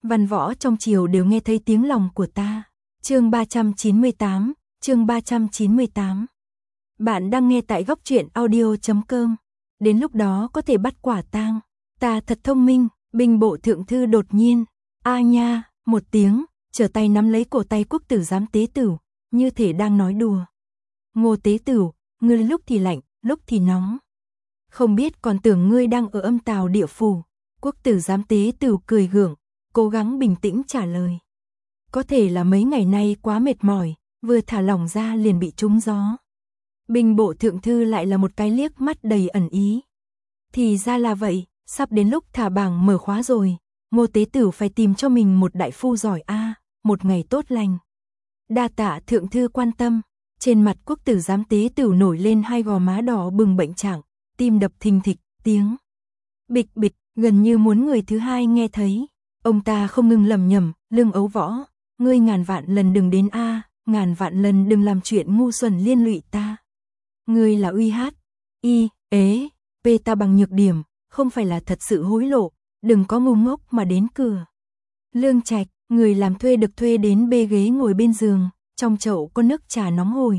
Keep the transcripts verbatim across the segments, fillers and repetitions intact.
Văn võ trong triều đều nghe thấy tiếng lòng của ta. Chương ba trăm chín mươi tám, chương ba trăm chín mươi tám. Bạn đang nghe tại góc truyện audio chấm com. Đến lúc đó có thể bắt quả tang. Ta thật thông minh. Binh bộ thượng thư đột nhiên, a nha, một tiếng, trở tay nắm lấy cổ tay quốc tử giám Tế Tửu, như thể đang nói đùa. Ngô Tế Tửu, ngươi lúc thì lạnh, lúc thì nóng. Không biết còn tưởng ngươi đang ở âm tào địa phủ. Quốc tử giám Tế Tửu cười gượng, cố gắng bình tĩnh trả lời. Có thể là mấy ngày nay quá mệt mỏi, vừa thả lỏng ra liền bị trúng gió. Binh bộ thượng thư lại là một cái liếc mắt đầy ẩn ý. Thì ra là vậy, sắp đến lúc thả bảng mở khóa rồi, Ngô Tế Tửu phải tìm cho mình một đại phu giỏi a, một ngày tốt lành. Đa tạ thượng thư quan tâm. Trên mặt quốc tử giám Tế Tửu nổi lên hai gò má đỏ bừng bệnh trạng, tim đập thình thịch, tiếng bịch bịch gần như muốn người thứ hai nghe thấy. Ông ta không ngừng lẩm nhẩm, Lương Ấu Võ, ngươi ngàn vạn lần đừng đến a, ngàn vạn lần đừng làm chuyện ngu xuẩn liên lụy ta. Ngươi là uy hát, y, ế, p ta bằng nhược điểm, không phải là thật sự hối lộ, đừng có ngu ngốc mà đến cửa. Lương Trạch, người làm thuê được thuê đến bê ghế ngồi bên giường, trong chậu có nước trà nóng hổi.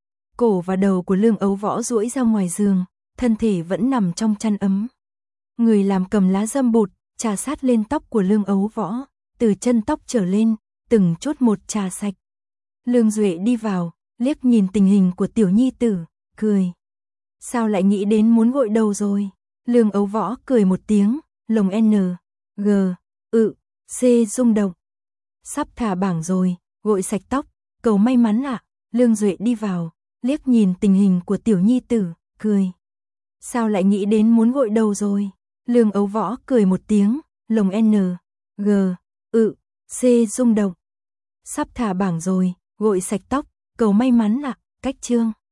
Cổ và đầu của Lương Ấu Võ duỗi ra ngoài giường, thân thể vẫn nằm trong chăn ấm. Người làm cầm lá dâm bụt, trà sát lên tóc của Lương Ấu Võ, từ chân tóc trở lên, từng chút một trà sạch. Lương Duệ đi vào, liếc nhìn tình hình của tiểu nhi tử, cười. Sao lại nghĩ đến muốn gội đầu rồi? Lương Ấu Võ cười một tiếng, lồng N, G, ự, C rung động. Sắp thả bảng rồi, gội sạch tóc, cầu may mắn ạ. Lương Duệ đi vào, liếc nhìn tình hình của tiểu nhi tử, cười. Sao lại nghĩ đến muốn gội đầu rồi? Lương Ấu Võ cười một tiếng, lồng N, G, ự, C rung động. Sắp thả bảng rồi, gội sạch tóc, cầu may mắn ạ. Cách chương.